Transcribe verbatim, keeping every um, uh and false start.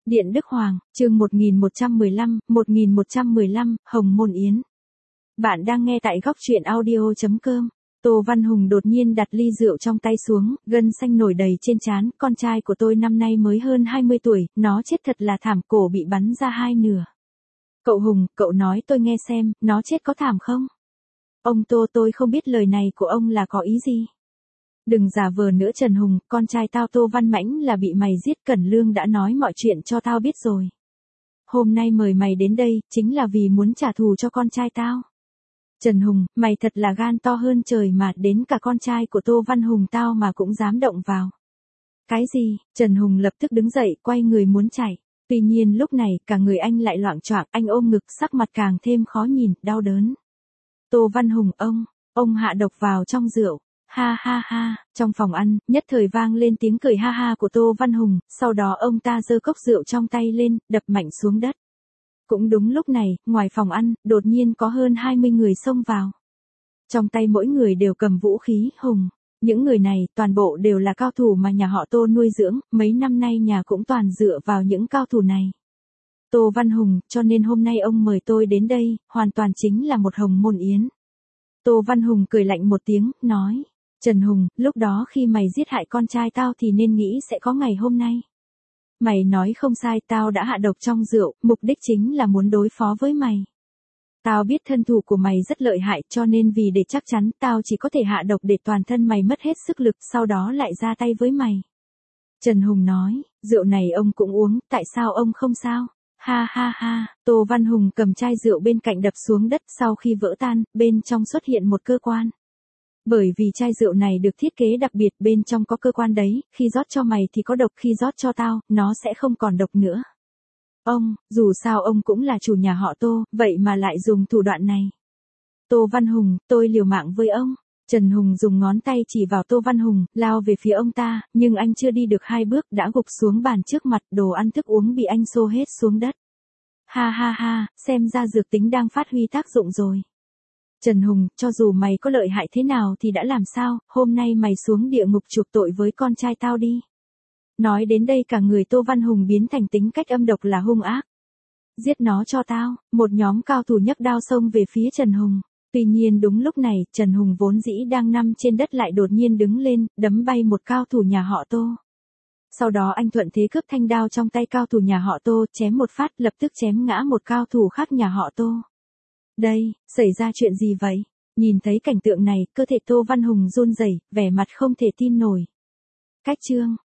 Điện Đức Hoàng, chương một nghìn một trăm mười lăm, một nghìn một trăm mười lăm, Hồng Môn Yến. Bạn đang nghe tại góc truyện audio chấm com. Tô Văn Hùng đột nhiên đặt ly rượu trong tay xuống, gân xanh nổi đầy trên trán. Con trai của tôi năm nay mới hơn hai mươi tuổi, nó chết thật là thảm, cổ bị bắn ra hai nửa. Cậu Hùng, cậu nói tôi nghe xem, nó chết có thảm không? Ông Tô, tôi không biết lời này của ông là có ý gì. Đừng giả vờ nữa Trần Hùng, con trai tao Tô Văn Mãnh là bị mày giết, Cẩn Lương đã nói mọi chuyện cho tao biết rồi. Hôm nay mời mày đến đây, chính là vì muốn trả thù cho con trai tao. Trần Hùng, mày thật là gan to hơn trời mà, đến cả con trai của Tô Văn Hùng tao mà cũng dám động vào. Cái gì? Trần Hùng lập tức đứng dậy, quay người muốn chạy. Tuy nhiên lúc này, cả người anh lại loạng choạng, anh ôm ngực, sắc mặt càng thêm khó nhìn, đau đớn. Tô Văn Hùng, ông, ông hạ độc vào trong rượu. Ha ha ha, trong phòng ăn, nhất thời vang lên tiếng cười ha ha của Tô Văn Hùng, sau đó ông ta giơ cốc rượu trong tay lên, đập mạnh xuống đất. Cũng đúng lúc này, ngoài phòng ăn, đột nhiên có hơn hai mươi người xông vào. Trong tay mỗi người đều cầm vũ khí, Hùng. Những người này, toàn bộ đều là cao thủ mà nhà họ Tô nuôi dưỡng, mấy năm nay nhà cũng toàn dựa vào những cao thủ này. Tô Văn Hùng, cho nên hôm nay ông mời tôi đến đây, hoàn toàn chính là một hồng môn yến. Tô Văn Hùng cười lạnh một tiếng, nói. Trần Hùng, lúc đó khi mày giết hại con trai tao thì nên nghĩ sẽ có ngày hôm nay. Mày nói không sai, tao đã hạ độc trong rượu, mục đích chính là muốn đối phó với mày. Tao biết thân thủ của mày rất lợi hại, cho nên vì để chắc chắn, tao chỉ có thể hạ độc để toàn thân mày mất hết sức lực, sau đó lại ra tay với mày. Trần Hùng nói, rượu này ông cũng uống, tại sao ông không sao? Ha ha ha, Tô Văn Hùng cầm chai rượu bên cạnh đập xuống đất, sau khi vỡ tan, bên trong xuất hiện một cơ quan. Bởi vì chai rượu này được thiết kế đặc biệt, bên trong có cơ quan đấy, khi rót cho mày thì có độc, khi rót cho tao, nó sẽ không còn độc nữa. Ông, dù sao ông cũng là chủ nhà họ Tô, vậy mà lại dùng thủ đoạn này. Tô Văn Hùng, tôi liều mạng với ông. Trần Hùng dùng ngón tay chỉ vào Tô Văn Hùng, lao về phía ông ta, nhưng anh chưa đi được hai bước đã gục xuống bàn trước mặt, đồ ăn thức uống bị anh xô hết xuống đất. Ha ha ha, xem ra dược tính đang phát huy tác dụng rồi. Trần Hùng, cho dù mày có lợi hại thế nào thì đã làm sao, hôm nay mày xuống địa ngục chuộc tội với con trai tao đi. Nói đến đây cả người Tô Văn Hùng biến thành tính cách âm độc là hung ác. Giết nó cho tao, một nhóm cao thủ nhấc đao xông về phía Trần Hùng. Tuy nhiên đúng lúc này, Trần Hùng vốn dĩ đang nằm trên đất lại đột nhiên đứng lên, đấm bay một cao thủ nhà họ Tô. Sau đó anh thuận thế cướp thanh đao trong tay cao thủ nhà họ Tô, chém một phát, lập tức chém ngã một cao thủ khác nhà họ Tô. Đây, xảy ra chuyện gì vậy? Nhìn thấy cảnh tượng này, cơ thể Tô Văn Hùng run rẩy, vẻ mặt không thể tin nổi. Cách chương,